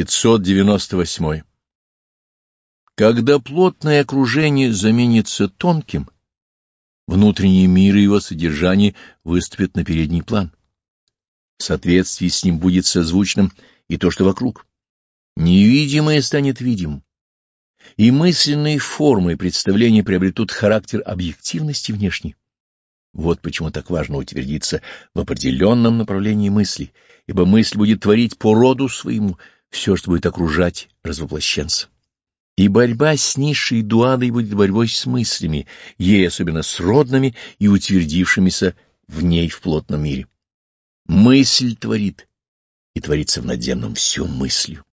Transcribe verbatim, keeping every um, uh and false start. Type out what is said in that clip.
пятьсот девяносто восьмой. Когда плотное окружение заменится тонким, внутренний мир и его содержание выступят на передний план. В соответствии с ним будет созвучным и то, что вокруг. Невидимое станет видимым, и мысленные формы и представления приобретут характер объективности внешней. Вот почему так важно утвердиться в определенном направлении мысли, ибо мысль будет творить по роду своему все, что будет окружать развоплощенца. И борьба с низшей дуадой будет борьбой с мыслями, ей особенно сродными и утвердившимися в ней в плотном мире. Мысль творит, и творится в надземном всю мыслью.